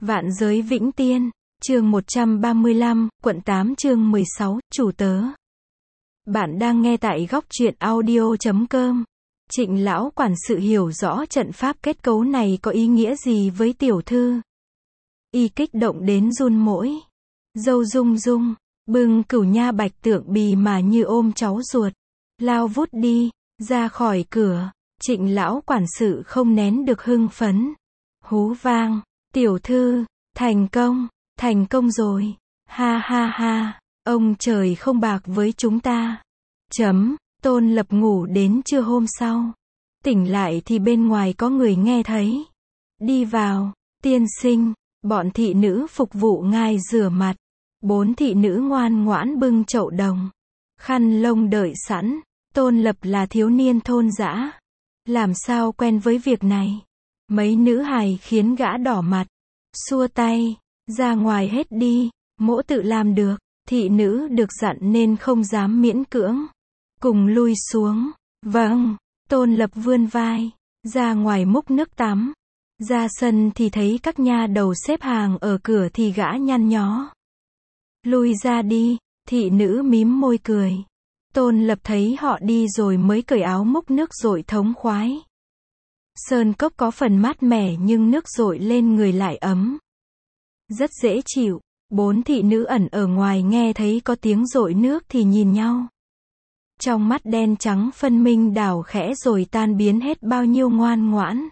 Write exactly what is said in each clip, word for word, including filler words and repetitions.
Vạn giới vĩnh tiên, chương một trăm ba mươi lăm, quận tám chương mười sáu, chủ tớ. Bạn đang nghe tại góc truyện audio chấm com. Trịnh lão quản sự hiểu rõ trận pháp kết cấu này có ý nghĩa gì với tiểu thư. Y kích động đến run mỗi. Dâu rung rung, bưng cửu nha bạch tượng bì mà như ôm cháu ruột. Lao vút đi, ra khỏi cửa, trịnh lão quản sự không nén được hưng phấn. Hú vang, tiểu thư, thành công, thành công rồi, ha ha ha, ông trời không bạc với chúng ta. Chấm, Tôn Lập ngủ đến trưa hôm sau. Tỉnh lại thì bên ngoài có người nghe thấy. Đi vào, tiên sinh, bọn thị nữ phục vụ ngài rửa mặt. Bốn thị nữ ngoan ngoãn bưng chậu đồng, khăn lông đợi sẵn. Tôn Lập là thiếu niên thôn dã, làm sao quen với việc này. Mấy nữ hài khiến gã đỏ mặt, xua tay, ra ngoài hết đi, mỗ tự làm được. Thị nữ được dặn nên không dám miễn cưỡng, cùng lui xuống. Vâng, Tôn Lập vươn vai, ra ngoài múc nước tắm. Ra sân thì thấy các nha đầu xếp hàng ở cửa thì gã nhăn nhó. Lui ra đi, thị nữ mím môi cười. Tôn Lập thấy họ đi rồi mới cởi áo múc nước dội thống khoái. Sơn cốc có phần mát mẻ nhưng nước dội lên người lại ấm. Rất dễ chịu. Bốn thị nữ ẩn ở ngoài nghe thấy có tiếng dội nước thì nhìn nhau. Trong mắt đen trắng phân minh đảo khẽ rồi tan biến hết bao nhiêu ngoan ngoãn.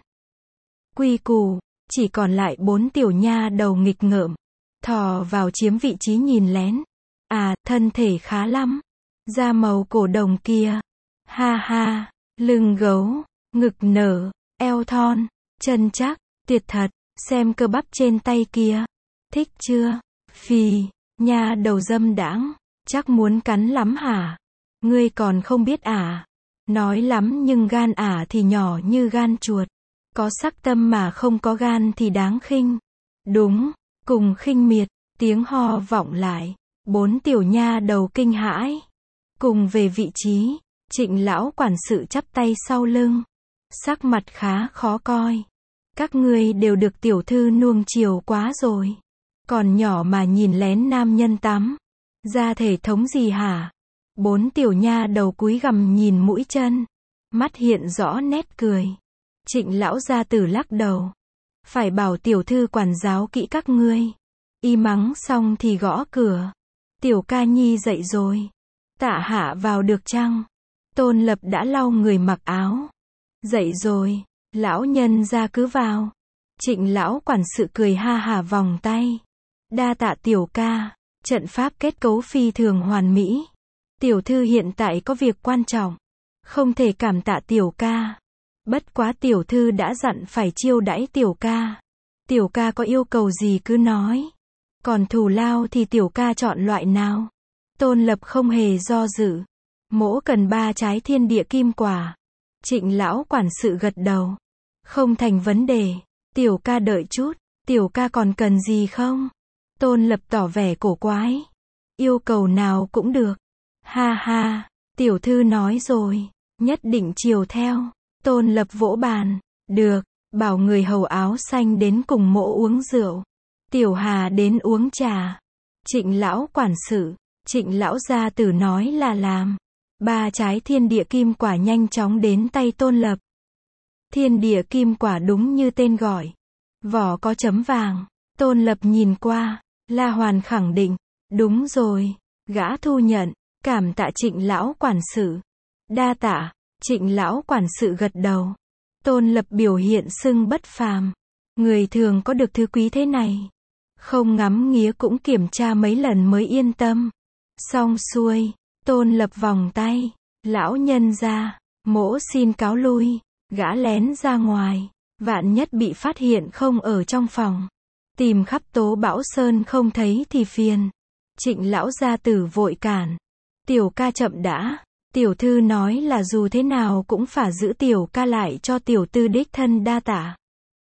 Quy củ, chỉ còn lại bốn tiểu nha đầu nghịch ngợm. Thò vào chiếm vị trí nhìn lén. À, thân thể khá lắm. Da màu cổ đồng kia. Ha ha, lưng gấu, ngực nở, eo thon, chân chắc, tuyệt thật, xem cơ bắp trên tay kia. Thích chưa? Phì, nha đầu dâm đãng, chắc muốn cắn lắm hả? Ngươi còn không biết à? Nói lắm nhưng gan ả thì nhỏ như gan chuột. Có sắc tâm mà không có gan thì đáng khinh. Đúng, cùng khinh miệt, tiếng hò vọng lại. Bốn tiểu nha đầu kinh hãi. Cùng về vị trí, trịnh lão quản sự chắp tay sau lưng. Sắc mặt khá khó coi. Các ngươi đều được tiểu thư nuông chiều quá rồi. Còn nhỏ mà nhìn lén nam nhân tắm. Ra thể thống gì hả? Bốn tiểu nha đầu cúi gằm nhìn mũi chân. Mắt hiện rõ nét cười. Trịnh lão gia tử lắc đầu. Phải bảo tiểu thư quản giáo kỹ các ngươi. Y mắng xong thì gõ cửa. Tiểu ca nhi dậy rồi. Tạ hạ vào được chăng? Tôn Lập đã lau người mặc áo. Dậy rồi, lão nhân ra cứ vào. Trịnh lão quản sự cười ha hả vòng tay. Đa tạ tiểu ca, trận pháp kết cấu phi thường hoàn mỹ. Tiểu thư hiện tại có việc quan trọng, không thể cảm tạ tiểu ca. Bất quá tiểu thư đã dặn phải chiêu đãi tiểu ca. Tiểu ca có yêu cầu gì cứ nói. Còn thù lao thì tiểu ca chọn loại nào? Tôn Lập không hề do dự. Mỗ cần ba trái thiên địa kim quả. Trịnh lão quản sự gật đầu. Không thành vấn đề. Tiểu ca đợi chút. Tiểu ca còn cần gì không? Tôn Lập tỏ vẻ cổ quái. Yêu cầu nào cũng được. Ha ha, tiểu thư nói rồi. Nhất định chiều theo. Tôn Lập vỗ bàn. Được, bảo người hầu áo xanh đến cùng mỗ uống rượu. Tiểu Hà đến uống trà. Trịnh lão quản sự, trịnh lão gia tử nói là làm. Ba trái thiên địa kim quả nhanh chóng đến tay Tôn Lập. Thiên địa kim quả đúng như tên gọi. Vỏ có chấm vàng. Tôn Lập nhìn qua. La Hoàn khẳng định. Đúng rồi. Gã thu nhận. Cảm tạ trịnh lão quản sự. Đa tạ. Trịnh lão quản sự gật đầu. Tôn Lập biểu hiện sưng bất phàm. Người thường có được thứ quý thế này. Không ngắm nghía cũng kiểm tra mấy lần mới yên tâm. Xong xuôi. Tôn Lập vòng tay. Lão nhân ra. Mỗ xin cáo lui. Gã lén ra ngoài. Vạn nhất bị phát hiện không ở trong phòng. Tìm khắp Tố Bão Sơn không thấy thì phiền. Trịnh lão gia tử vội cản. Tiểu ca chậm đã. Tiểu thư nói là dù thế nào cũng phải giữ tiểu ca lại cho tiểu tư đích thân đa tạ.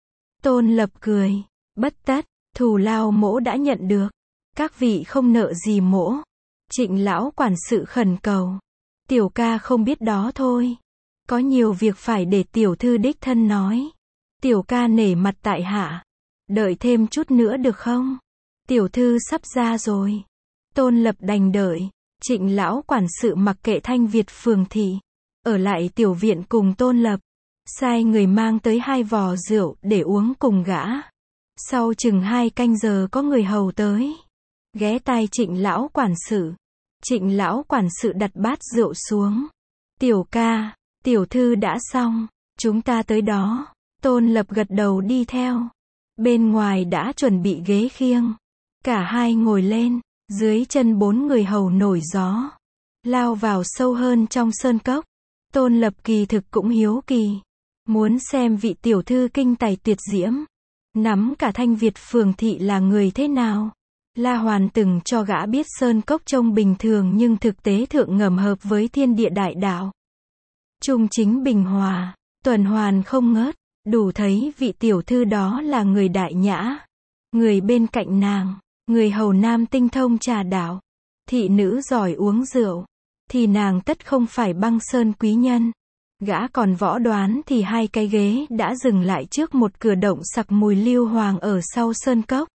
Tôn Lập cười. Bất tất, thù lao mỗ đã nhận được. Các vị không nợ gì mỗ. Trịnh lão quản sự khẩn cầu. Tiểu ca không biết đó thôi. Có nhiều việc phải để tiểu thư đích thân nói. Tiểu ca nể mặt tại hạ. Đợi thêm chút nữa được không? Tiểu thư sắp ra rồi. Tôn Lập đành đợi. Trịnh lão quản sự mặc kệ Thanh Việt phường thị, ở lại tiểu viện cùng Tôn Lập, sai người mang tới hai vò rượu để uống cùng gã. Sau chừng hai canh giờ có người hầu tới, ghé tai Trịnh lão quản sự. Trịnh lão quản sự đặt bát rượu xuống. Tiểu ca, tiểu thư đã xong, chúng ta tới đó. Tôn Lập gật đầu đi theo. Bên ngoài đã chuẩn bị ghế khiêng. Cả hai ngồi lên, dưới chân bốn người hầu nổi gió, lao vào sâu hơn trong sơn cốc. Tôn Lập kỳ thực cũng hiếu kỳ, muốn xem vị tiểu thư kinh tài tuyệt diễm, nắm cả Thanh Việt phường thị là người thế nào. La Hoàn từng cho gã biết sơn cốc trông bình thường nhưng thực tế thượng ngầm hợp với thiên địa đại đạo. Trung chính bình hòa, tuần hoàn không ngớt, đủ thấy vị tiểu thư đó là người đại nhã. Người bên cạnh nàng, người hầu nam tinh thông trà đạo, thị nữ giỏi uống rượu, thì nàng tất không phải băng sơn quý nhân. Gã còn võ đoán thì hai cái ghế đã dừng lại trước một cửa động sặc mùi lưu hoàng ở sau sơn cốc.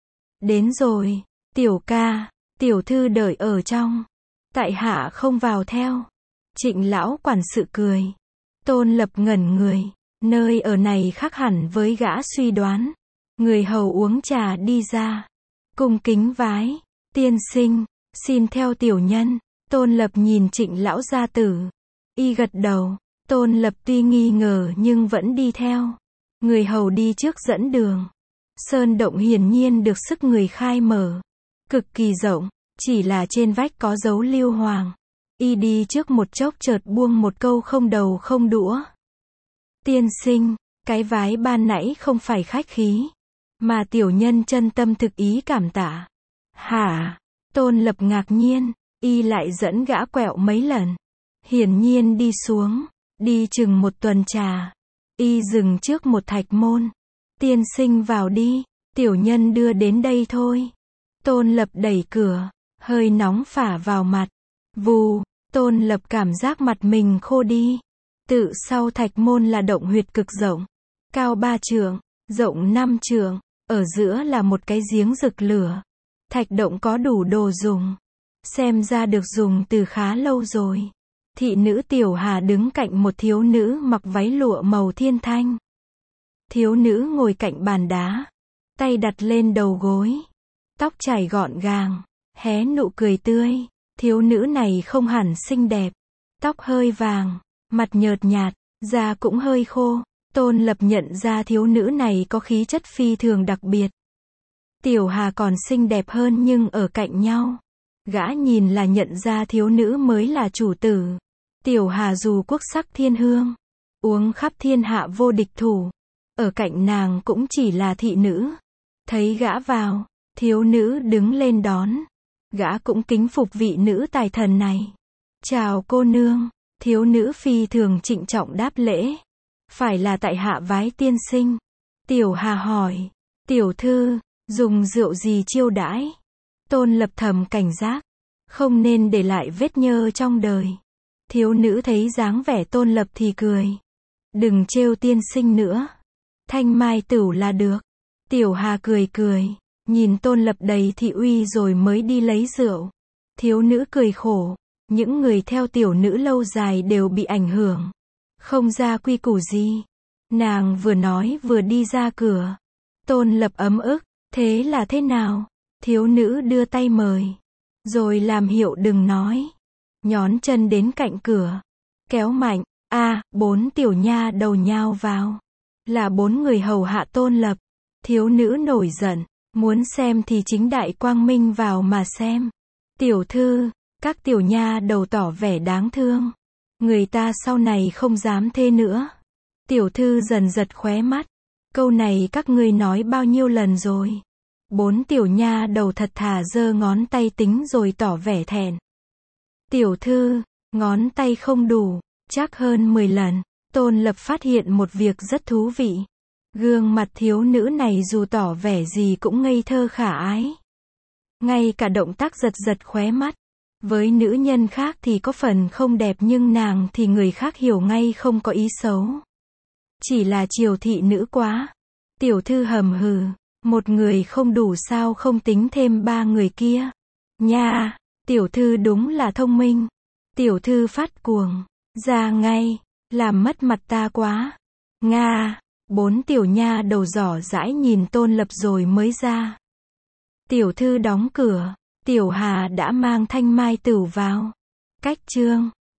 Đến rồi, tiểu ca, tiểu thư đợi ở trong. Tại hạ không vào theo. Trịnh lão quản sự cười. Tôn Lập ngẩn người, nơi ở này khác hẳn với gã suy đoán. Người hầu uống trà đi ra, cung kính vái, tiên sinh, xin theo tiểu nhân. Tôn Lập nhìn Trịnh lão gia tử, y gật đầu. Tôn Lập tuy nghi ngờ nhưng vẫn đi theo. Người hầu đi trước dẫn đường. Sơn động hiển nhiên được sức người khai mở, cực kỳ rộng, chỉ là trên vách có dấu lưu hoàng. Y đi trước một chốc chợt buông một câu không đầu không đũa. Tiên sinh, cái vái ban nãy không phải khách khí, mà tiểu nhân chân tâm thực ý cảm tạ. Hả? Tôn Lập ngạc nhiên, y lại dẫn gã quẹo mấy lần. Hiển nhiên đi xuống, đi chừng một tuần trà. Y dừng trước một thạch môn. Tiên sinh vào đi, tiểu nhân đưa đến đây thôi. Tôn Lập đẩy cửa, hơi nóng phả vào mặt. Vù, Tôn Lập cảm giác mặt mình khô đi. Tự sau thạch môn là động huyệt cực rộng, cao ba trượng, rộng năm trượng, ở giữa là một cái giếng rực lửa. Thạch động có đủ đồ dùng, xem ra được dùng từ khá lâu rồi. Thị nữ Tiểu Hà đứng cạnh một thiếu nữ mặc váy lụa màu thiên thanh. Thiếu nữ ngồi cạnh bàn đá, tay đặt lên đầu gối, tóc chải gọn gàng, hé nụ cười tươi. Thiếu nữ này không hẳn xinh đẹp, tóc hơi vàng, mặt nhợt nhạt, da cũng hơi khô. Tôn Lập nhận ra thiếu nữ này có khí chất phi thường đặc biệt. Tiểu Hà còn xinh đẹp hơn nhưng ở cạnh nhau, gã nhìn là nhận ra thiếu nữ mới là chủ tử. Tiểu Hà dù quốc sắc thiên hương, uống khắp thiên hạ vô địch thủ, ở cạnh nàng cũng chỉ là thị nữ. Thấy gã vào, thiếu nữ đứng lên đón. Gã cũng kính phục vị nữ tài thần này. Chào cô nương. Thiếu nữ phi thường trịnh trọng đáp lễ. Phải là tại hạ vái tiên sinh. Tiểu Hà hỏi. Tiểu thư, dùng rượu gì chiêu đãi? Tôn Lập thầm cảnh giác, không nên để lại vết nhơ trong đời. Thiếu nữ thấy dáng vẻ Tôn Lập thì cười. Đừng trêu tiên sinh nữa. Thanh mai tửu là được. Tiểu Hà cười cười, nhìn Tôn Lập đầy thị uy rồi mới đi lấy rượu. Thiếu nữ cười khổ. Những người theo tiểu nữ lâu dài đều bị ảnh hưởng, không ra quy củ gì. Nàng vừa nói vừa đi ra cửa. Tôn Lập ấm ức. Thế là thế nào? Thiếu nữ đưa tay mời, rồi làm hiệu đừng nói. Nhón chân đến cạnh cửa, kéo mạnh. A, à, bốn tiểu nha đầu nhao vào. Là bốn người hầu hạ Tôn Lập. Thiếu nữ nổi giận, muốn xem thì chính đại quang minh vào mà xem. Tiểu thư, các tiểu nha đầu tỏ vẻ đáng thương. Người ta sau này không dám thế nữa. Tiểu thư dần giật khóe mắt. Câu này các ngươi nói bao nhiêu lần rồi? Bốn tiểu nha đầu thật thà giơ ngón tay tính rồi tỏ vẻ thẹn. Tiểu thư, ngón tay không đủ, chắc hơn mười lần. Tôn Lập phát hiện một việc rất thú vị. Gương mặt thiếu nữ này dù tỏ vẻ gì cũng ngây thơ khả ái. Ngay cả động tác giật giật khóe mắt. Với nữ nhân khác thì có phần không đẹp nhưng nàng thì người khác hiểu ngay không có ý xấu. Chỉ là triều thị nữ quá. Tiểu thư hầm hừ, Một người không đủ sao không tính thêm ba người kia. Nha, tiểu thư đúng là thông minh. Tiểu thư phát cuồng. Ra ngay, làm mất mặt ta quá. Nga, bốn tiểu nha đầu giỏ dãi nhìn Tôn Lập rồi mới ra. Tiểu thư đóng cửa, Tiểu Hà đã mang Thanh Mai Tửu vào. Cách chương